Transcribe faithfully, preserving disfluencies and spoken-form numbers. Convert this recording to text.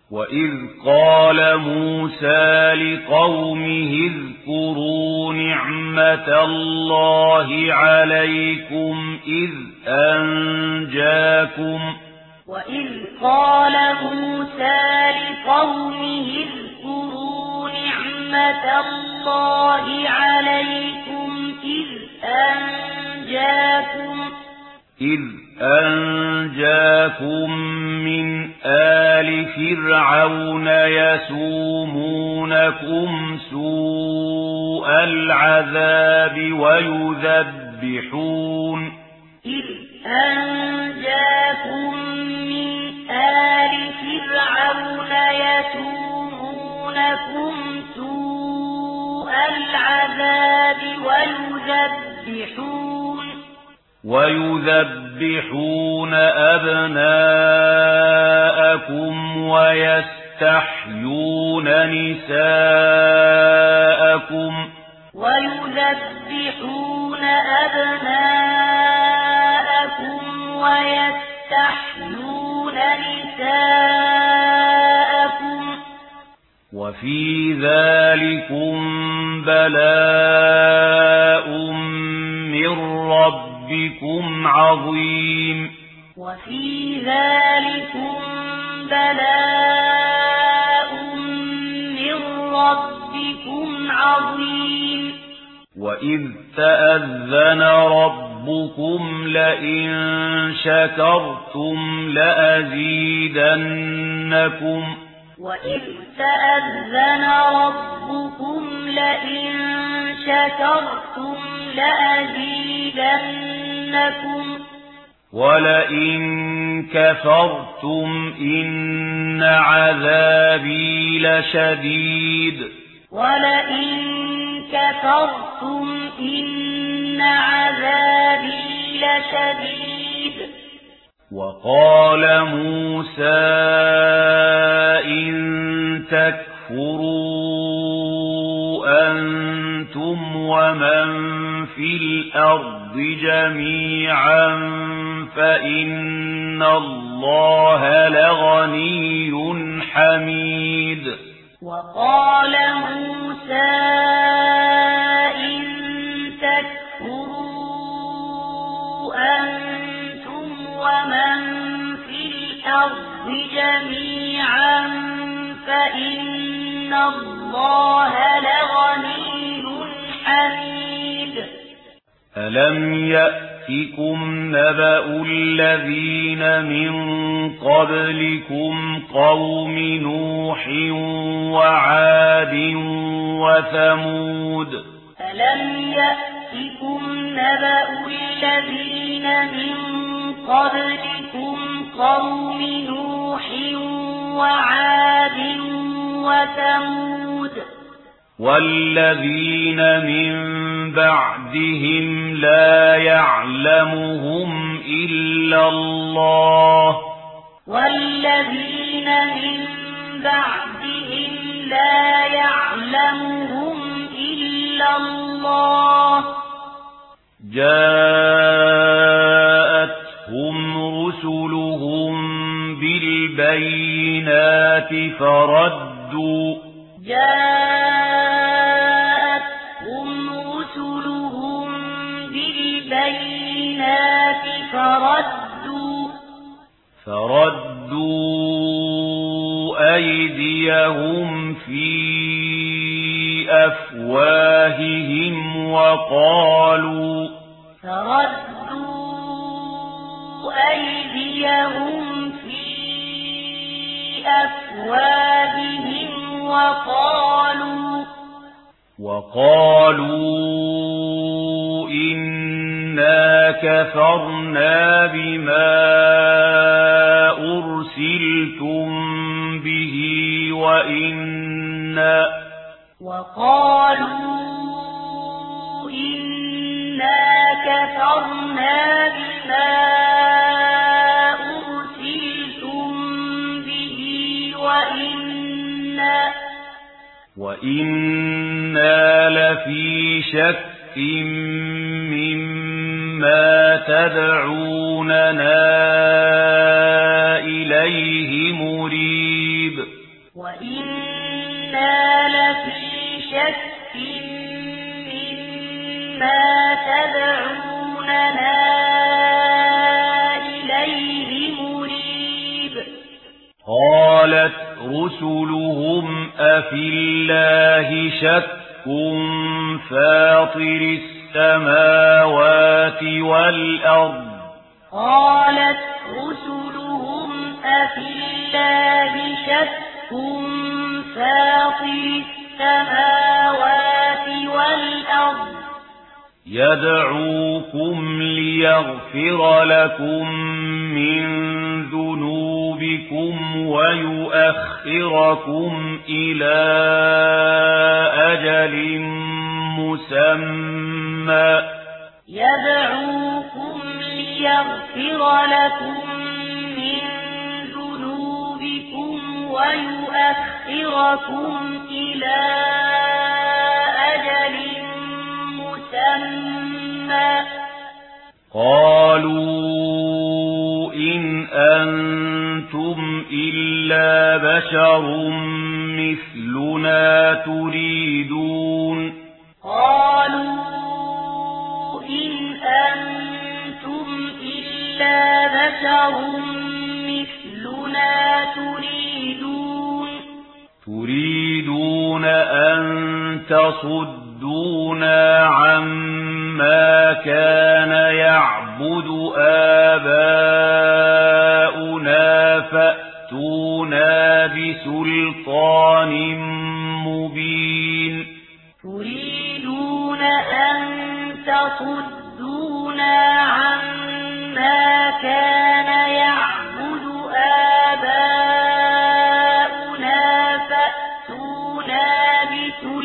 وَإِذْ قَالَ مُوسَى لِقَوْمِهِ اذْكُرُوا نِعْمَةَ اللَّهِ عَلَيْكُمْ إِذْ أَنْجَاكُمْ وَإِذْ قَالَ مُوسَى لِقَوْمِهِ اذْكُرُوا نِعْمَةَ اللَّهِ عَلَيْكُمْ إِذْ أَنْجَاكُمْ إِذْ أَنْجَاكُمْ مِنْ آلِ فِرْعَوْنَ يَسُومُونَكُمْ سُوءَ الْعَذَابِ وَيُذَبِّحُونَ إِذْ أَنْجَاكُمْ مِنْ آلِ فِرْعَوْنَ يَسُومُونَكُمْ سُوءَ الْعَذَابِ وَيُذَبِّحُونَ وَيُذَبِّحُونَ أَبْنَاءَكُمْ وَيَسْتَحْيُونَ نِسَاءَكُمْ وَيُذَبِّحُونَ أَبْنَاءَكُمْ وَيَسْتَحْيُونَ نِسَاءَكُمْ وَفِي ذَلِكُمْ بَلَاءٌ مِّن رَّبِّكُمْ عَظِيمٌ وَفِي ذَلِكُمْ بَلَاءٌ مِّن رَّبِّكُمْ عَظِيمٌ وَإِذْ تَأَذَّنَ رَبُّكُمْ لَئِن شَكَرْتُمْ لَأَزِيدَنَّكُمْ وَإِذْ تَأَذَّنَ رَبُّكُمْ لَئِن شَكَرْتُمْ لَأَزِيدَنَّكُمْ وَلَئِن كَفَرْتُمْ إِنَّ عَذَابِي لَشَدِيدٌ وَلَئِن كَفَرْتُمْ إِنَّ عَذَابِي لَشَدِيدٌ وَقَالَ مُوسَى إِن تَكْفُرُوا أَنْتُمْ وَمَنْ فِي الْأَرْضِ جَمِيعًا فَإِنَّ اللَّهَ لَغَنِيٌّ حَمِيدٌ وَقَالَ مُوسَى إِن تَكْفُرُوا أَنْتُمْ وَمَنْ فِي الْأَرْضِ جَمِيعًا فَإِنَّ اللَّهَ لَغَنِيٌّ حَمِيدٌ أَلَمْ يَأْتِكُمْ نَبَأُ الَّذِينَ مِنْ قَبْلِكُمْ قَوْمِ نُوحٍ وَعَادٍ وَثَمُودَ أَلَمْ يَأْتِكُمْ نَبَأُ الَّذِينَ مِنْ قَبْلِكُمْ قَوْمِ نُوحٍ وَعَادٍ وَثَمُودَ وَالَّذِينَ مِن بَعْدِهِمْ لَا يَعْلَمُهُمْ إِلَّا اللَّهُ وَالَّذِينَ مِن بَعْدِهِمْ لَا يَعْلَمُهُمْ إِلَّا اللَّهُ جَاءَتْهُمْ رُسُلُهُم بِالْبَيِّنَاتِ فَرَدُّوا جاءتهم رسلهم بالبينات فردوا فردوا أيديهم في أفواههم وقالوا فردوا أيديهم في أفواههم وقالوا وقالوا إنا كفرنا بما أرسلتم به وإنا وقالوا إنا كفرنا بما أرسلتم به وإنا وَإِنَّا لَفِي شَكٍّ مِّمَّا تَدْعُونَنَا إِلَيْهِ مُرِيبٍ مريب وإنا لفي شك مما تدعوننا إليه مريب قالت رسلهم أفي الله شك فاطر السماوات والأرض قالت رسلهم أفي الله شك فاطر السماوات والأرض يدعوكم ليغفر لكم من ذنوبكم ويؤخركم إلى أجل مسمى يدعوكم ليغفر لكم من ذنوبكم ويؤخركم إلى أجل مسمى قالوا إن أنتم إلا بشر مثلنا تريدون قالوا إن أنتم إلا بشر مثلنا تريدون تريدون أن تصدونا عما كان يعبد آباؤنا فأتونا بسلطان مبين تريدون أن تصدونا عما كان يعبد آباؤنا فأتونا بسلطان